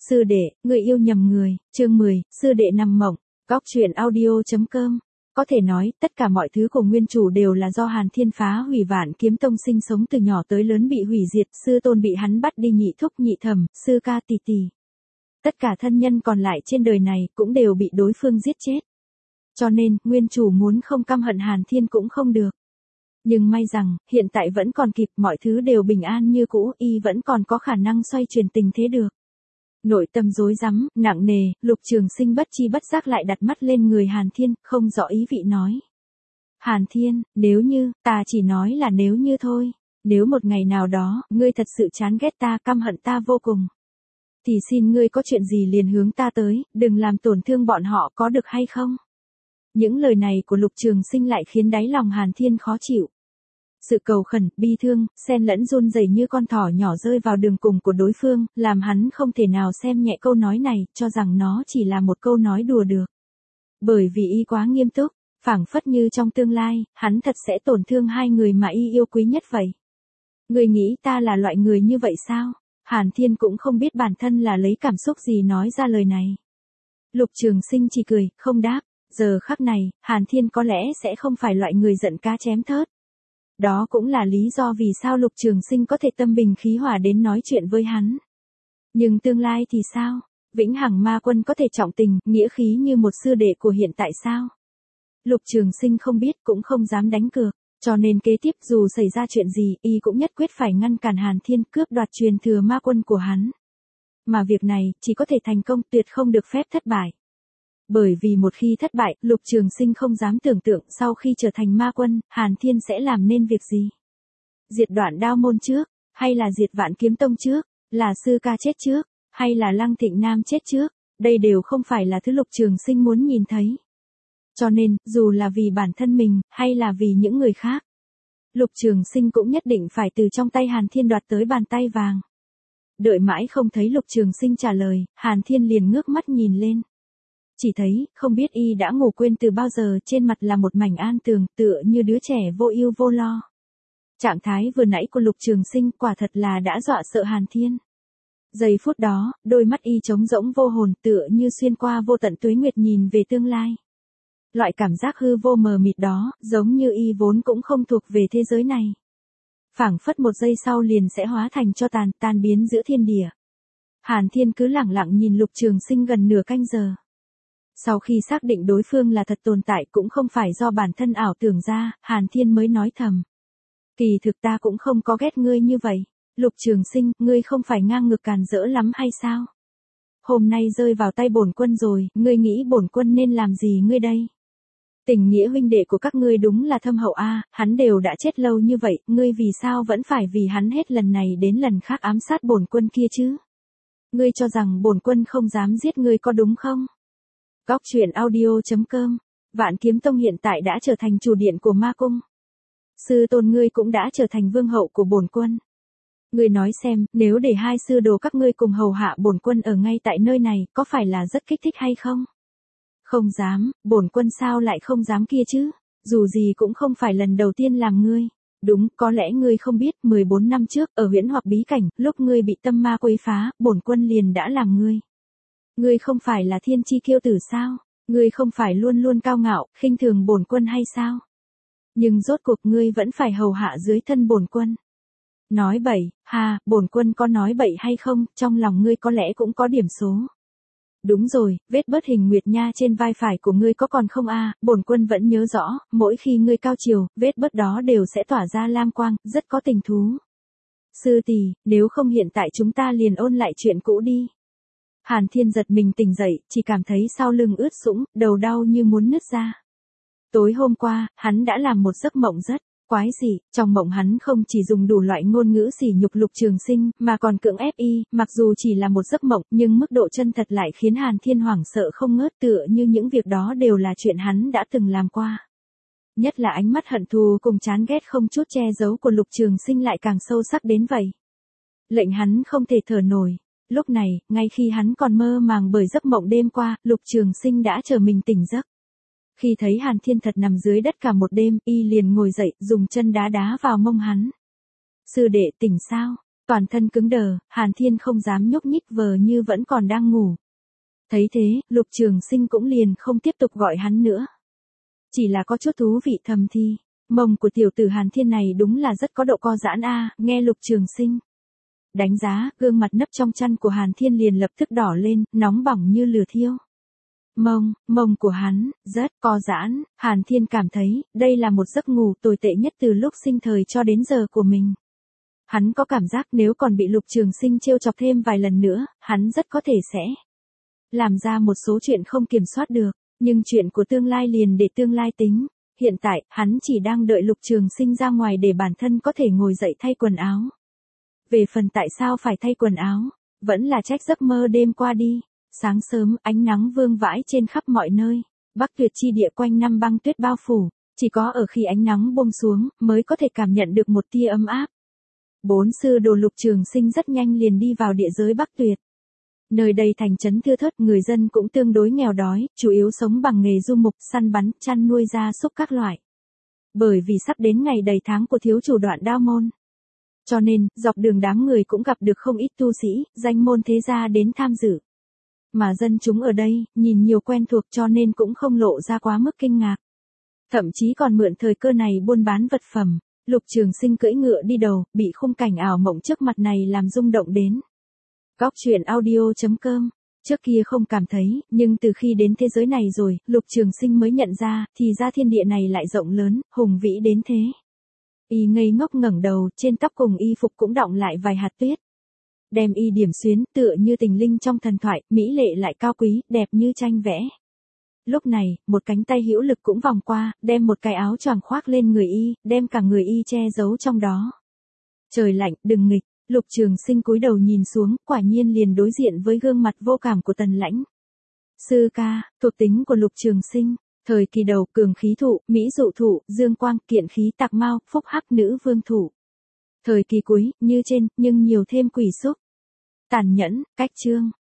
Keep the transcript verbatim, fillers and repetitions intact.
Sư đệ, người yêu nhầm người, chương mười, sư đệ nằm mộng, góc truyện audio.com. Có thể nói, tất cả mọi thứ của nguyên chủ đều là do Hàn Thiên phá hủy Vạn Kiếm Tông sinh sống từ nhỏ tới lớn bị hủy diệt, sư tôn bị hắn bắt đi nhị thúc nhị thẩm, sư ca tỷ tỷ. Tất cả thân nhân còn lại trên đời này cũng đều bị đối phương giết chết. Cho nên, nguyên chủ muốn không căm hận Hàn Thiên cũng không được. Nhưng may rằng, hiện tại vẫn còn kịp, mọi thứ đều bình an như cũ, y vẫn còn có khả năng xoay chuyển tình thế được. Nội tâm rối rắm, nặng nề, Lục Trường Sinh bất chi bất giác lại đặt mắt lên người Hàn Thiên, không rõ ý vị nói. Hàn Thiên, nếu như, ta chỉ nói là nếu như thôi, nếu một ngày nào đó, ngươi thật sự chán ghét ta, căm hận ta vô cùng, thì xin ngươi có chuyện gì liền hướng ta tới, đừng làm tổn thương bọn họ, có được hay không? Những lời này của Lục Trường Sinh lại khiến đáy lòng Hàn Thiên khó chịu. Sự cầu khẩn, bi thương, xen lẫn run rẩy như con thỏ nhỏ rơi vào đường cùng của đối phương, làm hắn không thể nào xem nhẹ câu nói này, cho rằng nó chỉ là một câu nói đùa được. Bởi vì y quá nghiêm túc, phảng phất như trong tương lai, hắn thật sẽ tổn thương hai người mà y yêu quý nhất vậy. Người nghĩ ta là loại người như vậy sao? Hàn Thiên cũng không biết bản thân là lấy cảm xúc gì nói ra lời này. Lục Trường Sinh chỉ cười, không đáp. Giờ khắc này, Hàn Thiên có lẽ sẽ không phải loại người giận cá chém thớt. Đó cũng là lý do vì sao Lục Trường Sinh có thể tâm bình khí hòa đến nói chuyện với hắn. Nhưng tương lai thì sao? Vĩnh Hằng Ma Quân có thể trọng tình, nghĩa khí như một sư đệ của hiện tại sao? Lục Trường Sinh không biết cũng không dám đánh cược, cho nên kế tiếp dù xảy ra chuyện gì, y cũng nhất quyết phải ngăn cản Hàn Thiên cướp đoạt truyền thừa Ma Quân của hắn. Mà việc này, chỉ có thể thành công, tuyệt không được phép thất bại. Bởi vì một khi thất bại, Lục Trường Sinh không dám tưởng tượng sau khi trở thành ma quân, Hàn Thiên sẽ làm nên việc gì. Diệt Đoạn Đao môn trước, hay là diệt Vạn Kiếm Tông trước, là sư ca chết trước, hay là Lăng Thịnh Nam chết trước, đây đều không phải là thứ Lục Trường Sinh muốn nhìn thấy. Cho nên, dù là vì bản thân mình, hay là vì những người khác, Lục Trường Sinh cũng nhất định phải từ trong tay Hàn Thiên đoạt tới bàn tay vàng. Đợi mãi không thấy Lục Trường Sinh trả lời, Hàn Thiên liền ngước mắt nhìn lên. Chỉ thấy, không biết y đã ngủ quên từ bao giờ, trên mặt là một mảnh an tường, tựa như đứa trẻ vô ưu vô lo. Trạng thái vừa nãy của Lục Trường Sinh quả thật là đã dọa sợ Hàn Thiên. Giây phút đó, đôi mắt y trống rỗng vô hồn, tựa như xuyên qua vô tận tuế nguyệt nhìn về tương lai. Loại cảm giác hư vô mờ mịt đó, giống như y vốn cũng không thuộc về thế giới này. Phảng phất một giây sau liền sẽ hóa thành cho tàn, tan biến giữa thiên địa. Hàn Thiên cứ lẳng lặng nhìn Lục Trường Sinh gần nửa canh giờ. Sau khi xác định đối phương là thật tồn tại cũng không phải do bản thân ảo tưởng ra, Hàn Thiên mới nói thầm. Kỳ thực ta cũng không có ghét ngươi như vậy. Lục Trường Sinh, ngươi không phải ngang ngược càn rỡ lắm hay sao? Hôm nay rơi vào tay bổn quân rồi, ngươi nghĩ bổn quân nên làm gì ngươi đây? Tình nghĩa huynh đệ của các ngươi đúng là thâm hậu a, hắn đều đã chết lâu như vậy, ngươi vì sao vẫn phải vì hắn hết lần này đến lần khác ám sát bổn quân kia chứ? Ngươi cho rằng bổn quân không dám giết ngươi có đúng không? Góc truyện audio.com. Vạn Kiếm Tông hiện tại đã trở thành chủ điện của ma cung. Sư tôn ngươi cũng đã trở thành vương hậu của bổn quân. Ngươi nói xem, nếu để hai sư đồ các ngươi cùng hầu hạ bổn quân ở ngay tại nơi này, có phải là rất kích thích hay không? Không dám, bổn quân sao lại không dám kia chứ? Dù gì cũng không phải lần đầu tiên làm ngươi. Đúng, có lẽ ngươi không biết, mười bốn năm trước, ở Huyễn Hoặc bí cảnh, lúc ngươi bị tâm ma quấy phá, bổn quân liền đã làm ngươi. Ngươi không phải là thiên chi kiêu tử sao? Ngươi không phải luôn luôn cao ngạo, khinh thường bổn quân hay sao? Nhưng rốt cuộc ngươi vẫn phải hầu hạ dưới thân bổn quân. Nói bậy, ha, bổn quân có nói bậy hay không, trong lòng ngươi có lẽ cũng có điểm số. Đúng rồi, vết bớt hình nguyệt nha trên vai phải của ngươi có còn không a? Bổn quân vẫn nhớ rõ, mỗi khi ngươi cao chiều, vết bớt đó đều sẽ tỏa ra lam quang, rất có tình thú. Sư tỷ, nếu không hiện tại chúng ta liền ôn lại chuyện cũ đi. Hàn Thiên giật mình tỉnh dậy, chỉ cảm thấy sau lưng ướt sũng, đầu đau như muốn nứt ra. Tối hôm qua, hắn đã làm một giấc mộng rất quái dị, trong mộng hắn không chỉ dùng đủ loại ngôn ngữ sỉ nhục Lục Trường Sinh, mà còn cưỡng ép y, mặc dù chỉ là một giấc mộng, nhưng mức độ chân thật lại khiến Hàn Thiên hoảng sợ không ngớt, tựa như những việc đó đều là chuyện hắn đã từng làm qua. Nhất là ánh mắt hận thù cùng chán ghét không chút che giấu của Lục Trường Sinh lại càng sâu sắc đến vậy. Lệnh hắn không thể thở nổi. Lúc này, ngay khi hắn còn mơ màng bởi giấc mộng đêm qua, Lục Trường Sinh đã chờ mình tỉnh giấc. Khi thấy Hàn Thiên thật nằm dưới đất cả một đêm, y liền ngồi dậy, dùng chân đá đá vào mông hắn. Sư đệ tỉnh sao? Toàn thân cứng đờ, Hàn Thiên không dám nhúc nhích vờ như vẫn còn đang ngủ. Thấy thế, Lục Trường Sinh cũng liền không tiếp tục gọi hắn nữa. Chỉ là có chút thú vị thầm thì, mông của tiểu tử Hàn Thiên này đúng là rất có độ co giãn a. Nghe Lục Trường Sinh đánh giá, gương mặt nấp trong chăn của Hàn Thiên liền lập tức đỏ lên, nóng bỏng như lửa thiêu. Mông, mông của hắn, rất co giãn, Hàn Thiên cảm thấy, đây là một giấc ngủ tồi tệ nhất từ lúc sinh thời cho đến giờ của mình. Hắn có cảm giác nếu còn bị Lục Trường Sinh trêu chọc thêm vài lần nữa, hắn rất có thể sẽ làm ra một số chuyện không kiểm soát được, nhưng chuyện của tương lai liền để tương lai tính. Hiện tại, hắn chỉ đang đợi Lục Trường Sinh ra ngoài để bản thân có thể ngồi dậy thay quần áo. Về phần tại sao phải thay quần áo, vẫn là trách giấc mơ đêm qua đi. Sáng sớm, ánh nắng vương vãi trên khắp mọi nơi. Bắc Tuyệt chi địa quanh năm băng tuyết bao phủ, chỉ có ở khi ánh nắng buông xuống, mới có thể cảm nhận được một tia ấm áp. Bốn sư đồ Lục Trường Sinh rất nhanh liền đi vào địa giới Bắc Tuyệt. Nơi đây thành trấn thưa thớt, người dân cũng tương đối nghèo đói, chủ yếu sống bằng nghề du mục, săn bắn, chăn nuôi gia súc các loại. Bởi vì sắp đến ngày đầy tháng của thiếu chủ Đoạn Đao môn, cho nên, dọc đường đám người cũng gặp được không ít tu sĩ, danh môn thế gia đến tham dự. Mà dân chúng ở đây, nhìn nhiều quen thuộc cho nên cũng không lộ ra quá mức kinh ngạc. Thậm chí còn mượn thời cơ này buôn bán vật phẩm. Lục Trường Sinh cưỡi ngựa đi đầu, bị khung cảnh ảo mộng trước mặt này làm rung động đến. Góc truyện audio chấm com. Trước kia không cảm thấy, nhưng từ khi đến thế giới này rồi, Lục Trường Sinh mới nhận ra, thì ra thiên địa này lại rộng lớn, hùng vĩ đến thế. Y ngây ngốc ngẩng đầu, trên tóc cùng y phục cũng đọng lại vài hạt tuyết. Đem y điểm xuyến, tựa như tình linh trong thần thoại, mỹ lệ lại cao quý, đẹp như tranh vẽ. Lúc này, một cánh tay hữu lực cũng vòng qua, đem một cái áo choàng khoác lên người y, đem cả người y che giấu trong đó. Trời lạnh, đừng nghịch. Lục Trường Sinh cúi đầu nhìn xuống, quả nhiên liền đối diện với gương mặt vô cảm của Tần Lãnh. Sư ca, thuộc tính của Lục Trường Sinh, thời kỳ đầu cường khí thụ, mỹ dụ thụ, dương quang, kiện khí tạc mao, phúc hắc nữ vương thụ. Thời kỳ cuối, như trên, nhưng nhiều thêm quỷ xúc. Tàn nhẫn, cách trương,